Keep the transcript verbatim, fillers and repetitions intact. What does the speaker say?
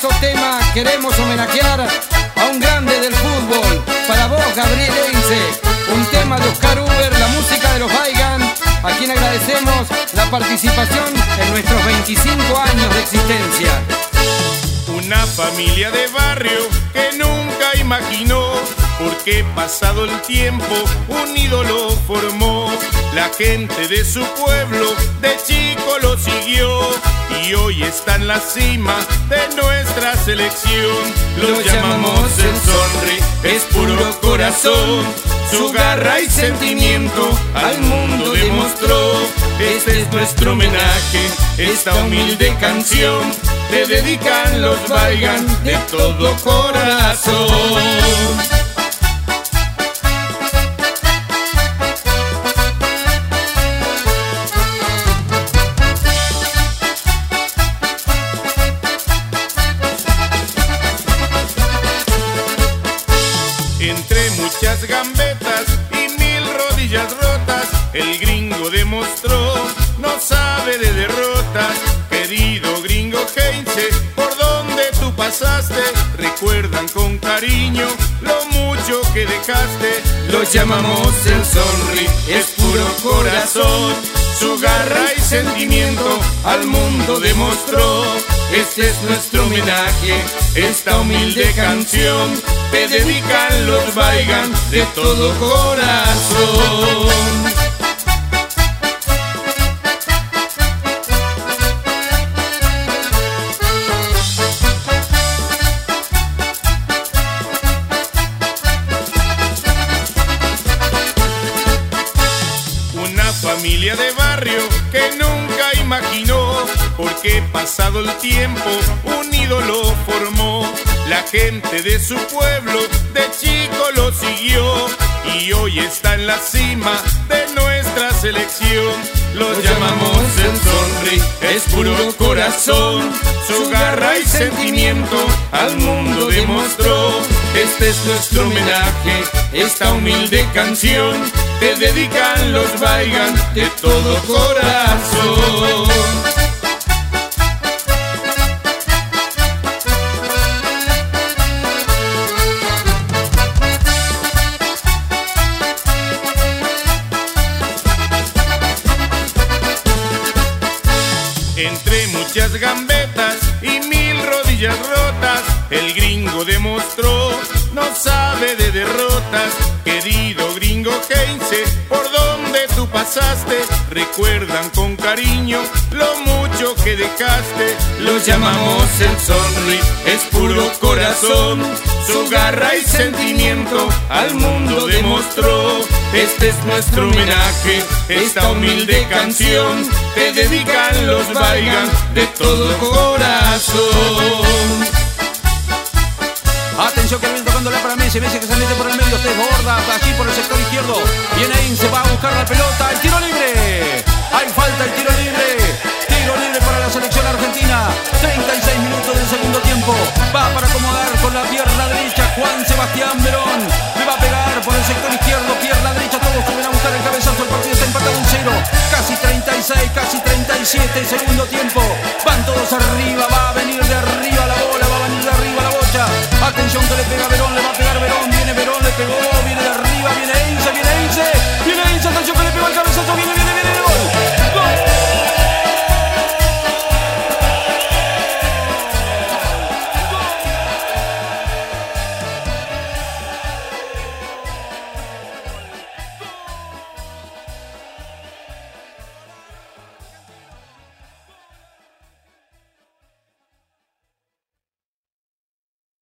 hermoso tema queremos homenajear a un grande del fútbol. Para vos, Gabriel Heinze, un tema de Oscar Uber, la música de los Weigand, a quien agradecemos la participación en nuestros veinticinco años de existencia. Una familia de barrio que nunca imaginó, porque pasado el tiempo un ídolo formó. La gente de su pueblo de chico lo siguió y hoy está en la cima de nuestra selección. Lo llamamos el Sonri, es puro corazón, su garra y sentimiento al mundo demostró. Este es nuestro homenaje, esta humilde canción te dedican los Weigand de todo corazón. Entre muchas gambetas y mil rodillas rotas, el gringo demostró, no sabe de derrotas. Querido gringo Heinze, por donde tú pasaste, recuerdan con cariño lo mucho que dejaste. Lo llamamos el Sonri, es puro corazón, su garra y sentimiento al mundo demostró. Este es nuestro homenaje, esta humilde canción te dedican los Weigand de todo corazón. Una familia de barrio que nunca imaginó, porque pasado el tiempo un ídolo formó. La gente de su pueblo de chico lo siguió y hoy está en la cima de nuestra selección. Lo llamamos el Sonri, es puro corazón, su garra y sentimiento al mundo demostró. Este es nuestro homenaje, esta humilde canción te dedican los Weigand de todo corazón. Entre muchas gambetas y mil rodillas rotas, el gringo demostró, no sabe de derrotas. Querido gringo Heinze, por donde tú pasaste, recuerdan con cariño lo mucho que dejaste. Lo llamamos el Sonri, es puro corazón, su garra y sentimiento al mundo demostró. Este es nuestro homenaje, esta humilde canción te dedican los Weigand de todo corazón. Atención que viene tocándola para Messi, Messi que se mete por el medio, se desborda allí por el sector izquierdo. Viene Heinze, va a buscar la pelota, el tiro libre. Hay falta, el tiro libre. Tiro libre para la selección argentina. treinta y seis minutos del segundo tiempo. Va para acomodar con la pierna derecha Juan Sebastián Verón. Le va a pegar por el sector izquierdo, pierna derecha, todos suben a buscar el cabezazo. El partido está empatado en cero. Casi treinta y seis, casi treinta y siete, segundo tiempo. Van todos arriba, va a venir de arriba la bola, va a venir de arriba la bocha. Atención que le pega Verón, le va a pegar Verón, viene Verón, le pegó, viene de arriba, viene Heinze, viene Heinze, viene Heinze, atención que le pegó el cabezazo, viene, viene, viene el gol.